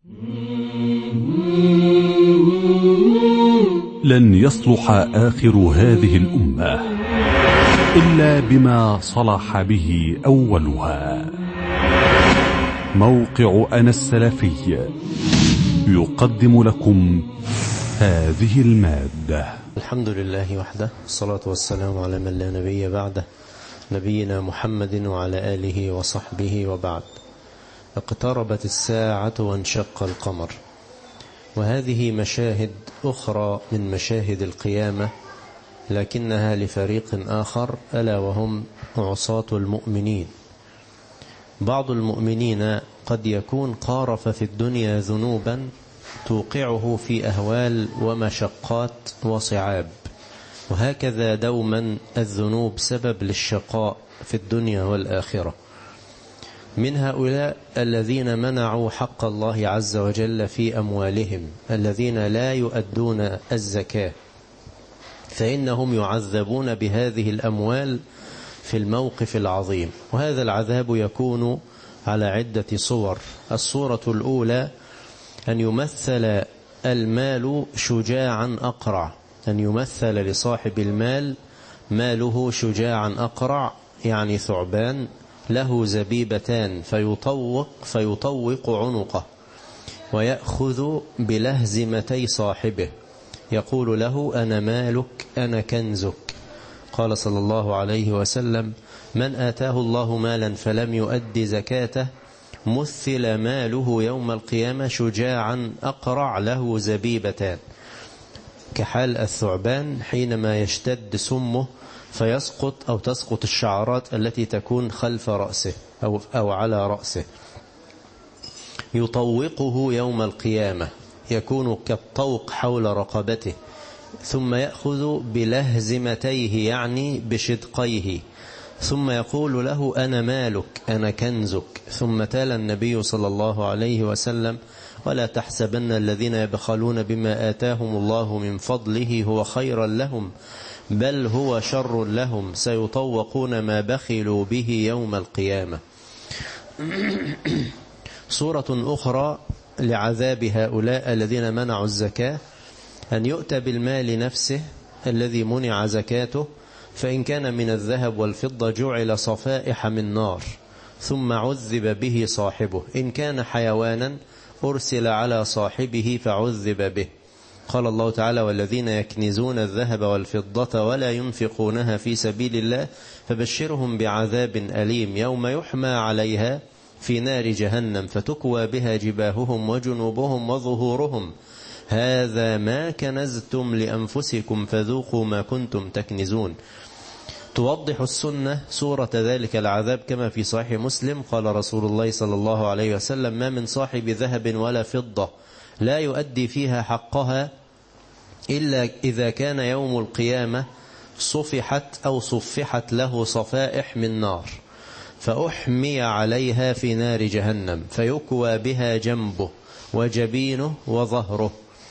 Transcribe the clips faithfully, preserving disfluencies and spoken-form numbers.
لن يصلح آخر هذه الأمة إلا بما صلح به أولها. موقع أنا السلفي يقدم لكم هذه المادة. الحمد لله وحده، الصلاة والسلام على من لا نبي بعده، نبينا محمد وعلى آله وصحبه وبعد. اقتربت الساعة وانشق القمر، وهذه مشاهد أخرى من مشاهد القيامة، لكنها لفريق آخر ألا وهم عصاة المؤمنين. بعض المؤمنين قد يكون قارف في الدنيا ذنوبا توقعه في أهوال ومشقات وصعاب، وهكذا دوما الذنوب سبب للشقاء في الدنيا والآخرة. من هؤلاء الذين منعوا حق الله عز وجل في أموالهم، الذين لا يؤدون الزكاة، فإنهم يعذبون بهذه الأموال في الموقف العظيم. وهذا العذاب يكون على عدة صور. الصورة الأولى أن يمثل المال شجاعا أقرع، أن يمثل لصاحب المال ماله شجاعا أقرع، يعني ثعبان له زبيبتان فيطوق فيطوق عنقه ويأخذ بلهزمتي صاحبه، يقول له أنا مالك أنا كنزك. قال صلى الله عليه وسلم: من آتاه الله مالا فلم يؤد زكاته مثل ماله يوم القيامة شجاعا أقرع له زبيبتان، كحال الثعبان حينما يشتد سمه فيسقط أو تسقط الشعرات التي تكون خلف رأسه أو, أو على رأسه. يطوقه يوم القيامة، يكون كالطوق حول رقبته، ثم يأخذ بلهزمتيه يعني بشدقيه، ثم يقول له أنا مالك أنا كنزك. ثم تلا النبي صلى الله عليه وسلم: ولا تحسبن الذين يبخلون بما آتاهم الله من فضله هو خيرا لهم بل هو شر لهم سيطوقون ما بخلوا به يوم القيامة. صورة أخرى لعذاب هؤلاء الذين منعوا الزكاة أن يؤتى بالمال نفسه الذي منع زكاته، فإن كان من الذهب والفضة جعل صفائح من نار ثم عذب به صاحبه، إن كان حيوانا أرسل على صاحبه فعذب به. قال الله تعالى: والذين يكنزون الذهب والفضة ولا ينفقونها في سبيل الله فبشرهم بعذاب أليم يوم يحمى عليها في نار جهنم فتكوى بها جباههم وجنوبهم وظهورهم هذا ما كنزتم لأنفسكم فذوقوا ما كنتم تكنزون. توضح السنة صورة ذلك العذاب كما في صحيح مسلم. قال رسول الله صلى الله عليه وسلم: ما من صاحب ذهب ولا فضة لا يؤدي فيها حقها إلا إذا كان يوم القيامة صفحت أو صفحت له صفائح من نار فأحمي عليها في نار جهنم فيكوى بها جنبه وجبينه وظهره،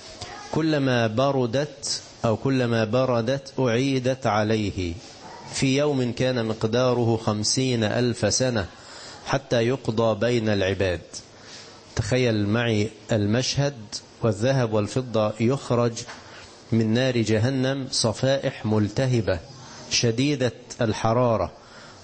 كلما بردت أو كلما بردت أعيدت عليه في يوم كان مقداره خمسين ألف سنة حتى يقضى بين العباد. تخيل معي المشهد، والذهب والفضة يخرج من نار جهنم صفائح ملتهبة شديدة الحرارة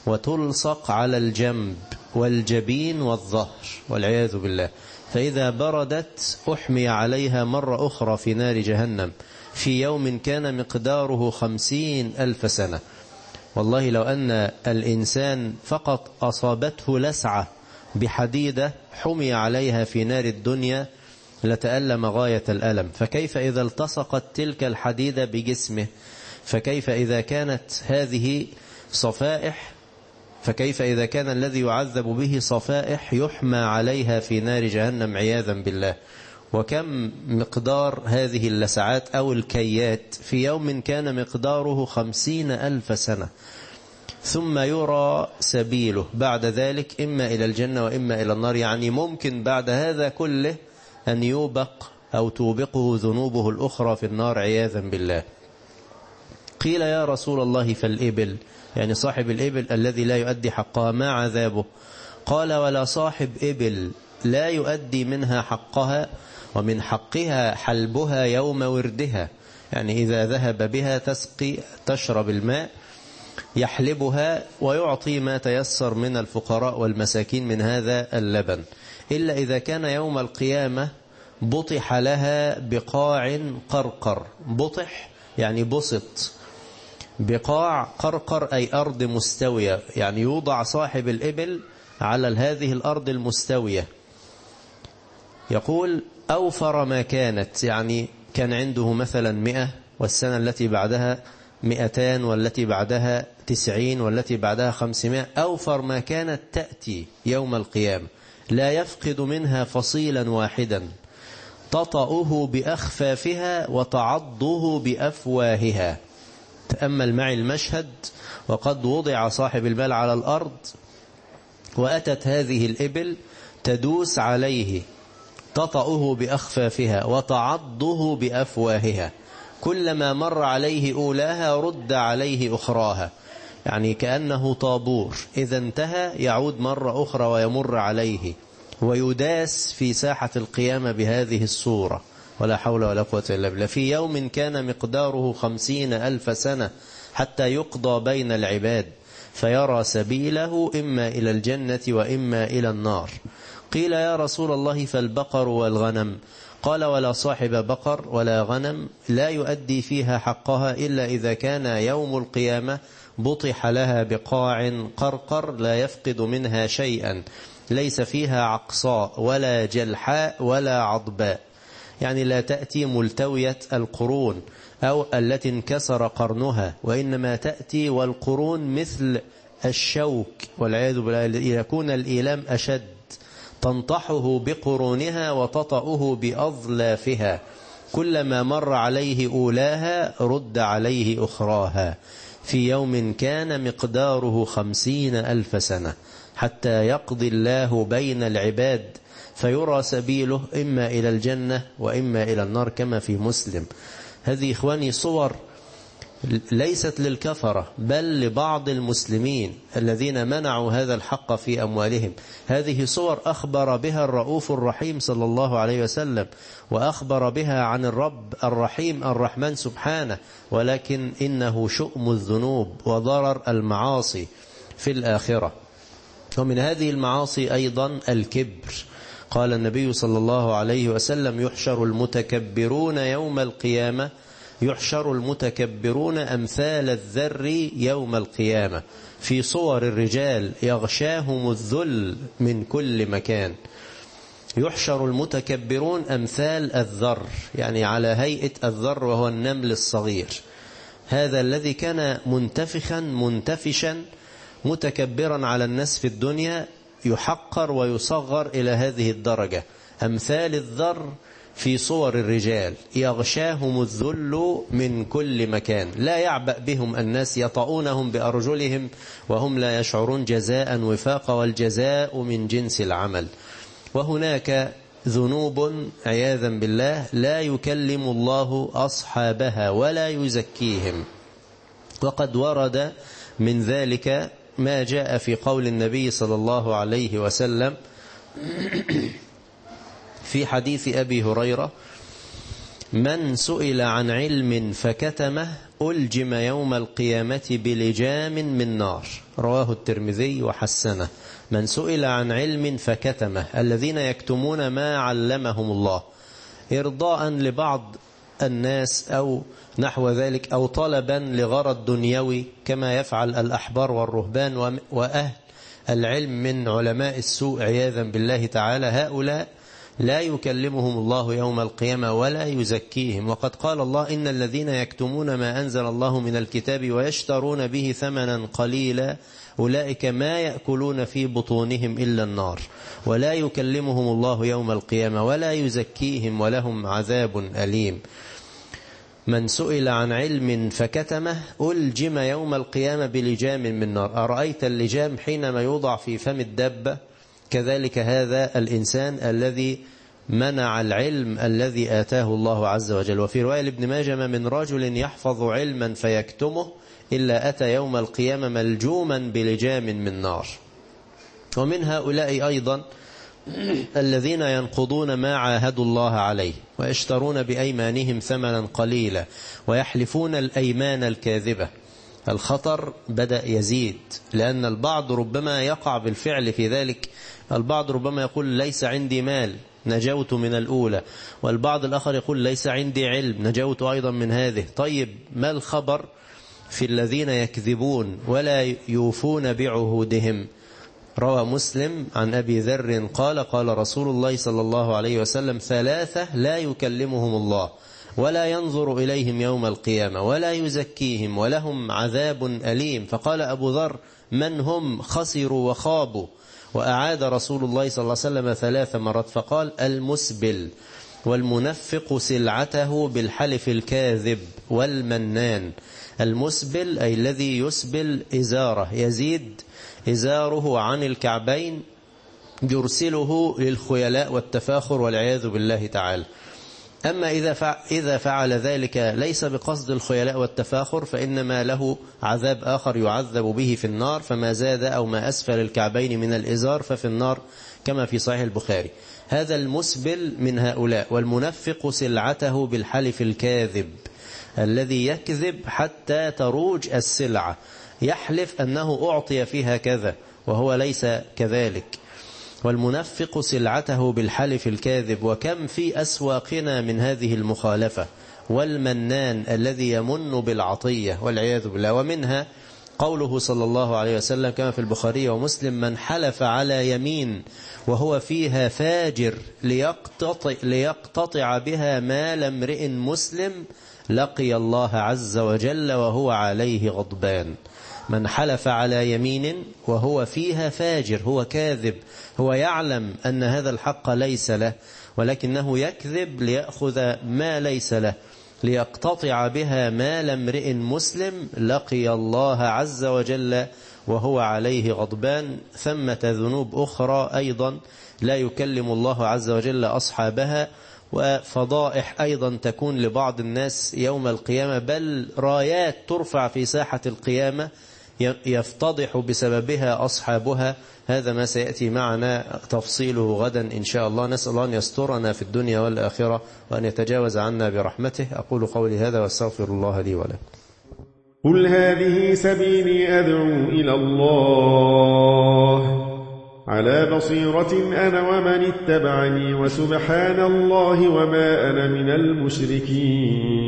وتلصق على الجنب والجبين والظهر والعياذ بالله، فإذا بردت أحمي عليها مرة أخرى في نار جهنم في يوم كان مقداره خمسين ألف سنة. والله لو أن الإنسان فقط أصابته لسعة بحديدة حمي عليها في نار الدنيا لتألم غاية الألم، فكيف إذا التصقت تلك الحديدة بجسمه؟ فكيف إذا كانت هذه صفائح؟ فكيف إذا كان الذي يعذب به صفائح يحمى عليها في نار جهنم عياذا بالله؟ وكم مقدار هذه اللسعات أو الكيات في يوم كان مقداره خمسين ألف سنة، ثم يرى سبيله بعد ذلك إما إلى الجنة وإما إلى النار. يعني ممكن بعد هذا كله أن يوبق أو توبقه ذنوبه الأخرى في النار عياذا بالله. قيل يا رسول الله فالإبل، يعني صاحب الإبل الذي لا يؤدي حقها ما عذابه؟ قال ولا صاحب إبل لا يؤدي منها حقها، ومن حقها حلبها يوم وردها، يعني إذا ذهب بها تسقي تشرب الماء يحلبها ويعطي ما تيسر من الفقراء والمساكين من هذا اللبن، إلا إذا كان يوم القيامة بطح لها بقاع قرقر. بطح يعني بسط، بقاع قرقر أي أرض مستوية، يعني يوضع صاحب الإبل على هذه الأرض المستوية. يقول أوفر ما كانت، يعني كان عنده مثلا مئة، والسنة التي بعدها مئتان، والتي بعدها تسعين، والتي بعدها خمسمائة. أوفر ما كانت تأتي يوم القيامة لا يفقد منها فصيلا واحدا، تطأه بأخفافها وتعضه بأفواهها. تأمل معي المشهد، وقد وضع صاحب المال على الأرض، وأتت هذه الإبل تدوس عليه، تطأه بأخفافها وتعضه بأفواهها، كلما مر عليه أولاها رد عليه أخراها، يعني كأنه طابور، إذا انتهى يعود مرة أخرى ويمر عليه، ويداس في ساحة القيامة بهذه الصورة. ولا حول ولا قوة إلا بالله. في يوم كان مقداره خمسين ألف سنة حتى يقضى بين العباد، فيرى سبيله إما إلى الجنة وإما إلى النار. قيل يا رسول الله فالبقر والغنم؟ قال ولا صاحب بقر ولا غنم لا يؤدي فيها حقها إلا إذا كان يوم القيامة بطح لها بقاع قرقر لا يفقد منها شيئا، ليس فيها عقصاء ولا جلحاء ولا عضباء، يعني لا تأتي ملتوية القرون أو التي انكسر قرنها، وإنما تأتي والقرون مثل الشوك والعياذ بالله، يكون الإيلام أشد، تنطحه بقرونها وتطأه بأظلافها، كلما مر عليه أولاها رد عليه أخراها، في يوم كان مقداره خمسين ألف سنة حتى يقضي الله بين العباد، فيرى سبيله إما إلى الجنة وإما إلى النار كما في مسلم. هذه إخواني صور ليست للكفرة بل لبعض المسلمين الذين منعوا هذا الحق في أموالهم. هذه صور أخبر بها الرؤوف الرحيم صلى الله عليه وسلم، وأخبر بها عن الرب الرحيم الرحمن سبحانه، ولكن إنه شؤم الذنوب وضرر المعاصي في الآخرة. ومن هذه المعاصي أيضا الكبر. قال النبي صلى الله عليه وسلم يحشر المتكبرون يوم القيامة، يحشر المتكبرون أمثال الذر يوم القيامة، في صور الرجال يغشاهم الذل من كل مكان. يحشر المتكبرون أمثال الذر، يعني على هيئة الذر وهو النمل الصغير، هذا الذي كان منتفخا منتفشا متكبرا على الناس في الدنيا، يحقر ويصغر إلى هذه الدرجة. أمثال الذر في صور الرجال يغشاهم الذل من كل مكان، لا يعبأ بهم الناس، يطؤونهم بأرجلهم وهم لا يشعرون، جزاء وفاق، والجزاء من جنس العمل. وهناك ذنوب عياذا بالله لا يكلم الله أصحابها ولا يزكيهم، وقد ورد من ذلك ما جاء في قول النبي صلى الله عليه وسلم في حديث أبي هريرة: من سئل عن علم فكتمه ألجم يوم القيامة بلجام من نار، رواه الترمذي وحسنه. من سئل عن علم فكتمه، الذين يكتمون ما علمهم الله إرضاء لبعض الناس أو نحو ذلك، أو طلبا لغرض دنيوي كما يفعل الأحبار والرهبان وأهل العلم من علماء السوء عياذا بالله تعالى. هؤلاء لا يكلمهم الله يوم القيامة ولا يزكيهم. وقد قال الله: إن الذين يكتمون ما أنزل الله من الكتاب ويشترون به ثمنا قليلا أولئك ما يأكلون في بطونهم إلا النار ولا يكلمهم الله يوم القيامة ولا يزكيهم ولهم عذاب أليم. من سئل عن علم فكتمه ألجم يوم القيامة بلجام من نار. أرأيت اللجام حينما يوضع في فم الدابة؟ كذلك هذا الإنسان الذي منع العلم الذي آتاه الله عز وجل. وفي رواية لابن ماجه: من رجل يحفظ علما فيكتمه إلا أتى يوم القيامة ملجوما بلجام من نار. ومن هؤلاء أيضا الذين ينقضون ما عاهدوا الله عليه ويشترون بأيمانهم ثمنا قليلا ويحلفون الأيمان الكاذبة. الخطر بدأ يزيد، لأن البعض ربما يقع بالفعل في ذلك. البعض ربما يقول ليس عندي مال نجوت من الأولى، والبعض الآخر يقول ليس عندي علم نجوت أيضا من هذه. طيب ما الخبر في الذين يكذبون ولا يوفون بعهودهم؟ روى مسلم عن أبي ذر قال قال رسول الله صلى الله عليه وسلم: ثلاثة لا يكلمهم الله ولا ينظر إليهم يوم القيامة ولا يزكيهم ولهم عذاب أليم. فقال أبو ذر: من هم؟ خسروا وخابوا. وأعاد رسول الله صلى الله عليه وسلم ثلاث مرات فقال: المسبل والمنفق سلعته بالحلف الكاذب والمنان. المسبل أي الذي يسبل إزاره، يزيد إزاره عن الكعبين، يرسله للخيلاء والتفاخر والعياذ بالله تعالى. أما إذا فعل ذلك ليس بقصد الخيلاء والتفاخر فإنما له عذاب آخر يعذب به في النار، فما زاد أو ما أسفل الكعبين من الإزار ففي النار كما في صحيح البخاري. هذا المسبل من هؤلاء. والمنفق سلعته بالحلف الكاذب، الذي يكذب حتى تروج السلعة، يحلف أنه أعطي فيها كذا وهو ليس كذلك. والمنفق سلعته بالحلف الكاذب، وكم في أسواقنا من هذه المخالفة. والمنان الذي يمن بالعطية والعياذ بالله. ومنها قوله صلى الله عليه وسلم كما في البخاري ومسلم: من حلف على يمين وهو فيها فاجر ليقتطع, ليقتطع بها مال امرئ مسلم لقي الله عز وجل وهو عليه غضبان. من حلف على يمين وهو فيها فاجر، هو كاذب، هو يعلم أن هذا الحق ليس له ولكنه يكذب ليأخذ ما ليس له، ليقتطع بها مال امرئ مسلم لقي الله عز وجل وهو عليه غضبان. ثمة ذنوب أخرى أيضا لا يكلم الله عز وجل أصحابها، وفضائح أيضا تكون لبعض الناس يوم القيامة، بل رايات ترفع في ساحة القيامة يفتضح بسببها أصحابها. هذا ما سيأتي معنا تفصيله غدا إن شاء الله. نسأل الله أن يسترنا في الدنيا والآخرة وأن يتجاوز عنا برحمته. أقول قولي هذا واستغفر الله لي ولكم. قل هذه سبيلي أدعو إلى الله على بصيرة أنا ومن اتبعني، وسبحان الله وما أنا من المشركين.